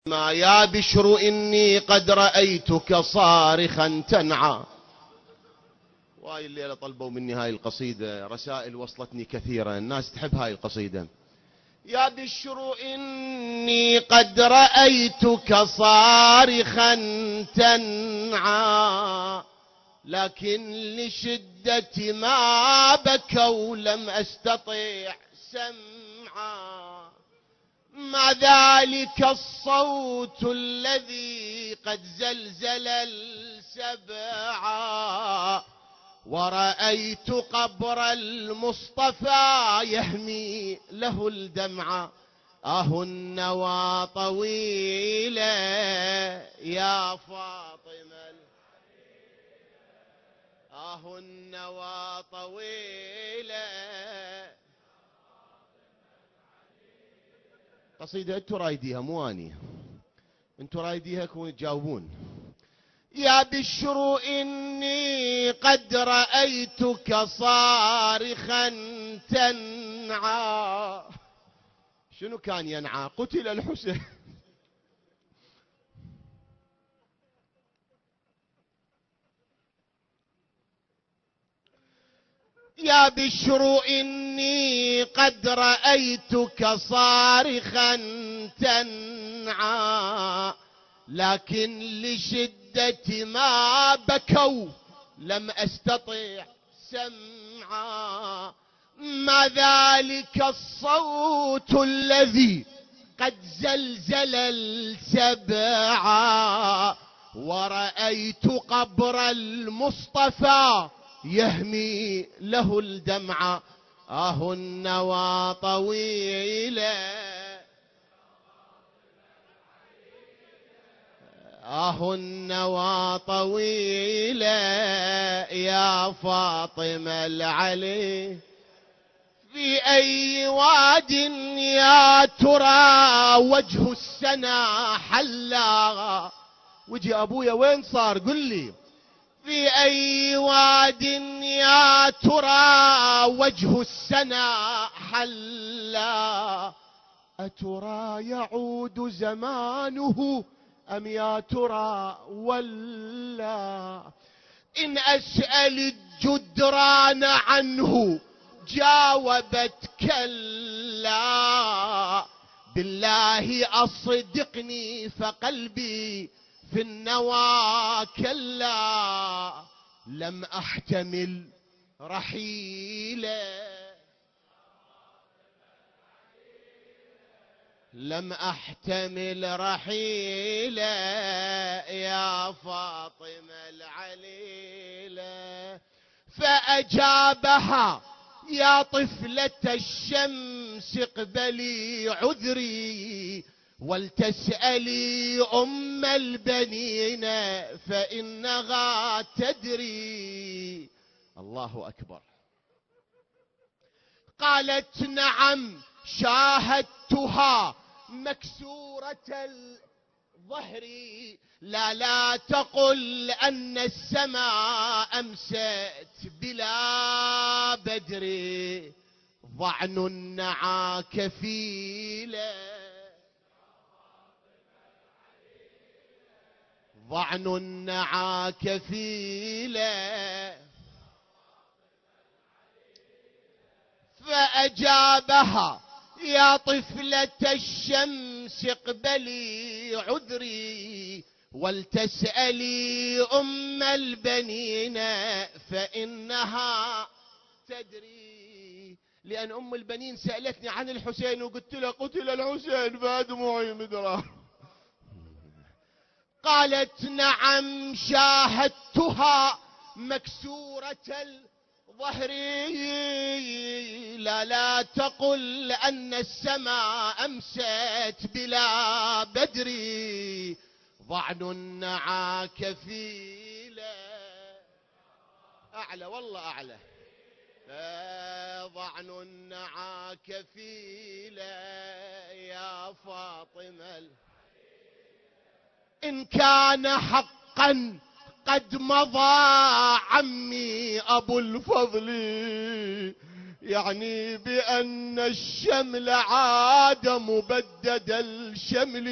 ما يا بشر إني قد رأيتك صارخا تنعى. واي الليلة طلبوا مني هاي القصيدة، رسائل وصلتني كثيرا، الناس تحب هاي القصيدة. يا بشر إني قد رأيتك صارخا تنعى، لكن لشدة ما بكوا لم أستطيع سمعا. ما ذلك الصوت الذي قد زلزل السبعا، ورأيت قبر المصطفى يهمي له الدمع. النوى طويلة يا فاطمة، النوى طويلة. قصيدة انتوا رايديها مو اني، انتوا رايديها كونوا تجاوبون. يا بشر إني قد رأيتك صارخا تنعى. شنو كان ينعى؟ قتل الحسين. يا بشر إني قد رأيتك صارخا تنعى، لكن لشدة ما بكوا لم أستطع سمعا. ما ذلك الصوت الذي قد زلزل السبعا، ورأيت قبر المصطفى يهمي له الدمع. النوى طويلة، النوى طويلة يا فاطمة العلي. في أي واد يا ترى وجه السنا حلا؟ وجه أبويا وين صار قل لي. في أي واد يا ترى وجه السنا حلا؟ أترى يعود زمانه أم يا ترى ولا؟ إن أسأل الجدران عنه جاوبت كلا. بالله أصدقني فقلبي في النوى كلا. لم أحتمل رحيلا، لم أحتمل رحيلا يا فاطمة العليلة. فأجابها يا طفلة الشمس اقبلي عذري، ولتسألي أم البنين فإنها تدري. الله أكبر. قالت نعم شاهدتها مكسورة الظهر، لا تقل أن السماء أمست بلا بدر. ضعن النعى كفيلة، ضعن النعى كفيلة. فأجابها يا طفلة الشمس اقبلي عذري، ولتسألي أم البنين فإنها تدري. لأن أم البنين سألتني عن الحسين وقلت له قتل الحسين فدموعي مدرة. قالت نعم شاهدتها مكسورة ظهري، لا تقل أن السماء أمست بلا بدري. ضعن النعى كفيلة. أعلى والله أعلى. ضعن النعى كفيلة يا فاطمة. إن كان حقا قد مضى عمي أبو الفضل، يعني بأن الشمل عاد مبدد الشمل،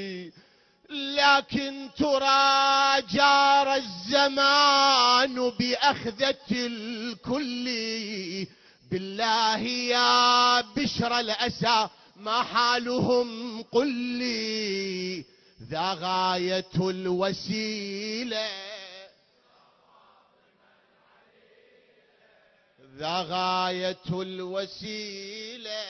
لكن ترى جار الزمان بأخذة الكل. بالله يا بشر الأسى ما حالهم قل لي، ذا غاية الوسيلة ذا غاية الوسيلة.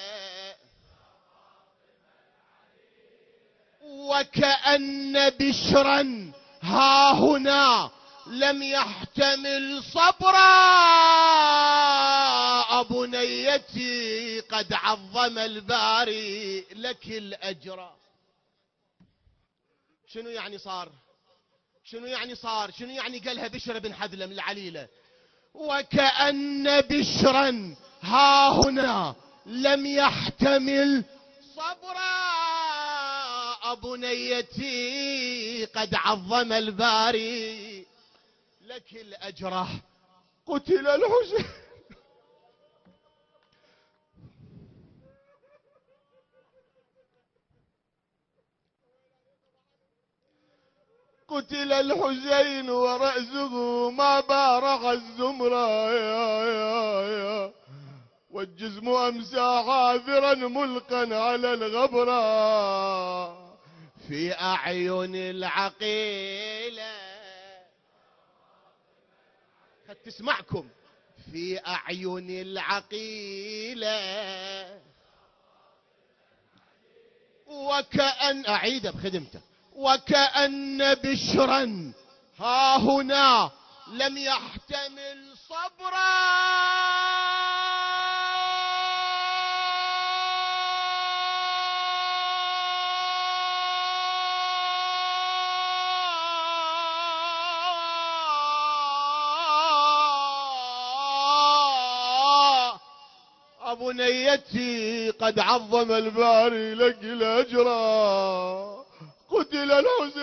وكأن بشرا ها هنا لم يحتمل صبرا، بنيتي قد عظم الباري لك الأجر. شنو يعني صار؟ شنو يعني صار؟ شنو يعني قالها بشر بن حذلم العليلة؟ وكأن بشرا ها هنا لم يحتمل صبرا، بنيتي قد عظم الباري لك الأجر. قتل الحسين قتل الحسين ورأسه ما بارح الزمرة، يا والجسم أمسى عاذرا ملقا على الغبرة. في أعين العقيلة تسمعكم، في أعين العقيلة وكأن أعيد بخدمته، وكأن بشرا ها هنا لم يحتمل صبرا، بنيتي قد عظم الباري لك الأجرى. قتل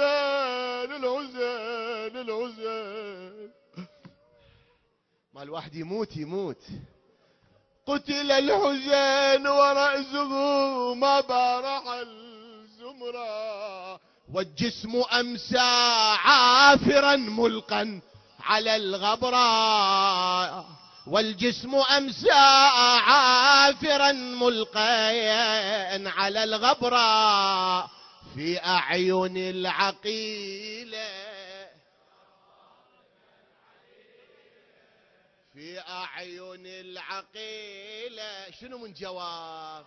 الحسين ما الواحد يموت. قتل الحسين ورأسه ما بارح الزمرة، والجسم أمسى عافرا ملقا على الغبرة، والجسم أمسى عافرا ملقا على الغبرة. في أعين العقيلة في أعين العقيلة. شنو من جواب؟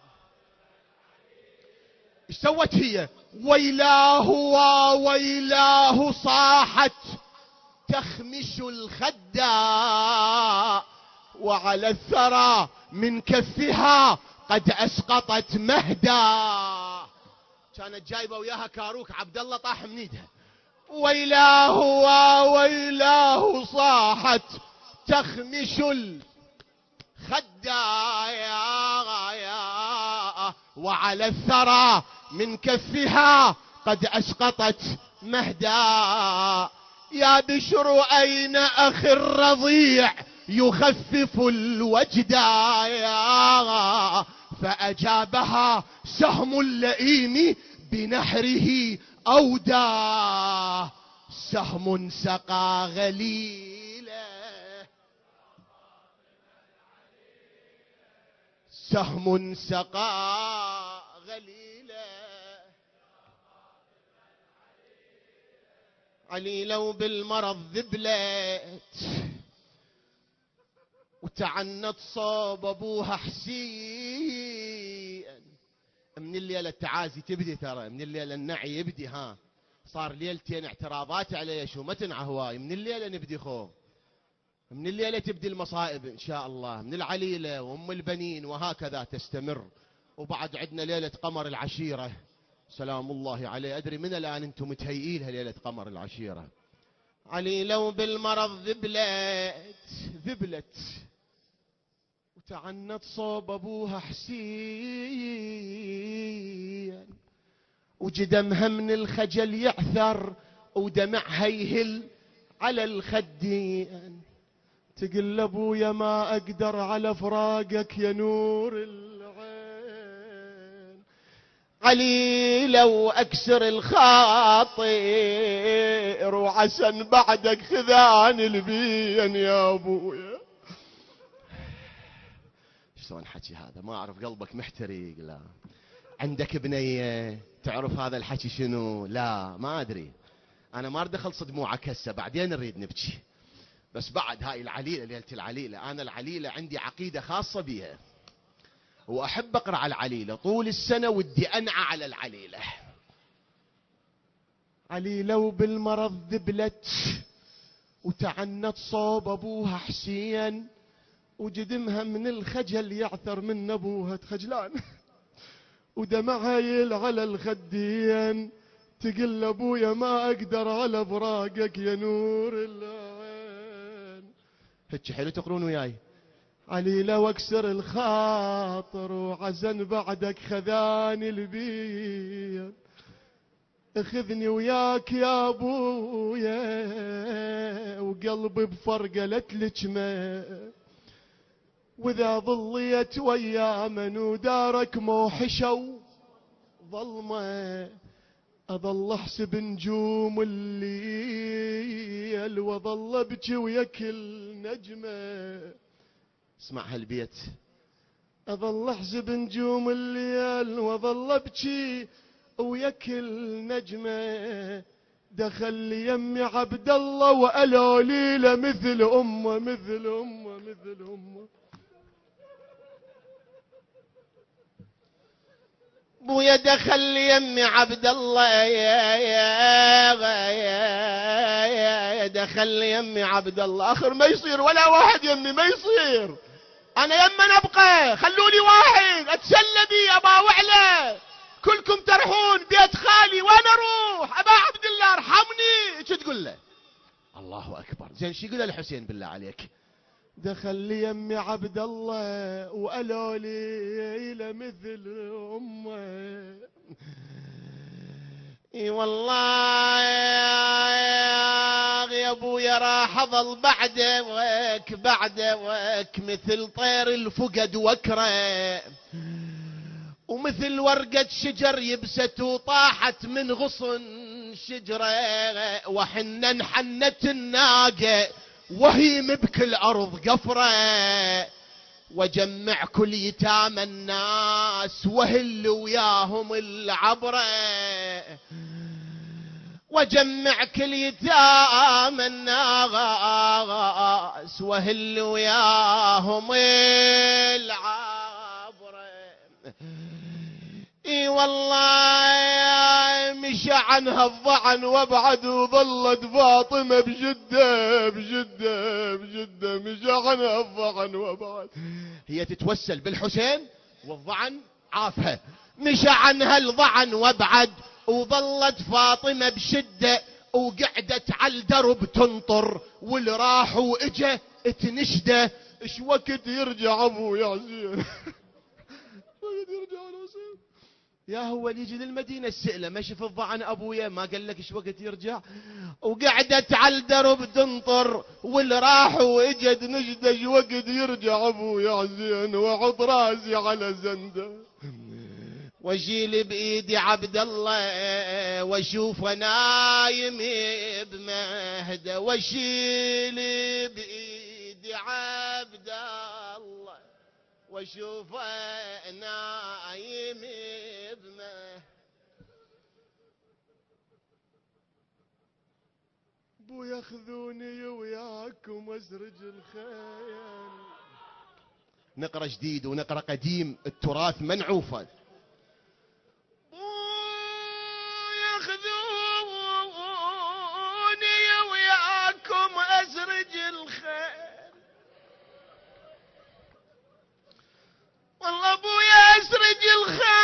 ايش سوت هي؟ ويلاه وويلاه صاحت تخمش الخداء، وعلى الثرى من كفها قد أسقطت مهدا. كانت جايبه وياها كاروك، عبد الله طاح من ايدها. ويلاه وويلاه صاحت تخمش الخداء، وعلى الثرى من كفها قد أسقطت مهدا. يا بشر أين أخي الرضيع يخفف الوجدا، فأجابها سهم اللئيم بنحره أودى، سهم سقى غليلا، سهم سقى غليلا. عليلة وبالمرض ذبلت وتعنت صوب ابوها حسين. من الليلة التعازي تبدي، ترى من الليلة النعي يبدي. ها صار ليلتين اعتراضات علي شو ما تنعى هواي. من الليلة نبدي خوف، من الليلة تبدي المصائب إن شاء الله، من العليلة وأم البنين وهكذا تستمر. وبعد عندنا ليلة قمر العشيرة سلام الله عليه. أدري من الآن أنتم متهيئين ليلة قمر العشيرة. عليلة وبالمرض ذبلت وتعنت صوب أبوها حسين، وجدمها من الخجل يعثر ودمعها يهل على الخدين. تقل ابويا ما اقدر على فراقك يا نور العين. علي لو اكسر الخاطر وعسن بعدك خذان البين يا ابويا. شلون حكي هذا؟ ما اعرف، قلبك محترق. لا عندك بنيه تعرف هذا الحكي شنو؟ لا ما ادري، انا ما اريد اخلص دموعك هسه، بعدين نريد نبكي. بس بعد هاي العليله، ليله العليله، انا العليله عندي عقيده خاصه بها، واحب اقرا على العليله طول السنه، ودي انعى على العليله. عليله وبالمرض ذبلت وتعنت صوب ابوها حسين، وجدمها من الخجل يعثر من ابوها تخجلان، ودمعها يل على الخدين، تقل ابويا ما اقدر على فراقك يا نور العين. هيك حلو تقرون وياي. عليله واكسر الخاطر وعزن بعدك خذاني البين، اخذني وياك يا ابويا وقلبي بفرقه لتلجمه، واذا ظليت ويا من ودارك موحشه وظلمه، اظل احسب نجوم الليل واظل ابكي ويا كل نجمه. اسمع هالبيت. اظل احسب نجوم الليل واظل ابكي ويا كل نجمه، دخل لي يمي عبد الله وقالوا ليله مثل امه مثل امه مثل امه. بويا دخل لي يمي عبد الله يا دخل لي يمي عبد الله. اخر ما يصير ولا واحد يمي، ما يصير. انا يما نبقى، خلوني واحد اتسلى بي ابا وعلى، كلكم تروحون بيت خالي وانا اروح. ابا عبد الله ارحمني. شو تقول له؟ الله اكبر. زين شو يقول الحسين بالله عليك؟ دخل لي يمي عبد الله وقالوا لي مثل امه. اي والله يا ابويا راح اظل بعدك مثل طير الفقد وكره، ومثل ورقة شجر يبست وطاحت من غصن شجرة، وحنا حنت الناقة وهي بكل أرض قفرة، وجمع كل يتامى الناس وهل وياهم العبرة، وجمع كل يتامى الناس وهل وياهم العبرة. اي والله مشى عنها الظعن وابعد، وظلت فاطمة بجدة مشى عنها الظعن وابعد. هي تتوسل بالحسين والظعن عافها، مشى عنها الظعن وابعد، وظلت فاطمة بشدة، وقعدت على الدرب تنطر، واللي راح واجا تنشده. ايش وقت يرجع ابو يعزين؟ وقت يرجع الحسين؟ يا هو اللي يجي للمدينة السئلة ما شف الظعن ابويا، ما قال لك ايش وقت يرجع؟ وقعدت على الدرب تنطر، واللي راح واجد نجده ايش وقت يرجع ابو يعزين؟ وعض راسي على زنده، واشيل بايدي عبد الله واشوفه نايم بمهده، واشيل بايدي عبد الله واشوفه نايم بمهده. بو ياخذوني وياكم وازرج الخيل. نقرا جديد ونقرا قديم، التراث منعوفه. أزرج الخيل والله ابويا أزرج الخيل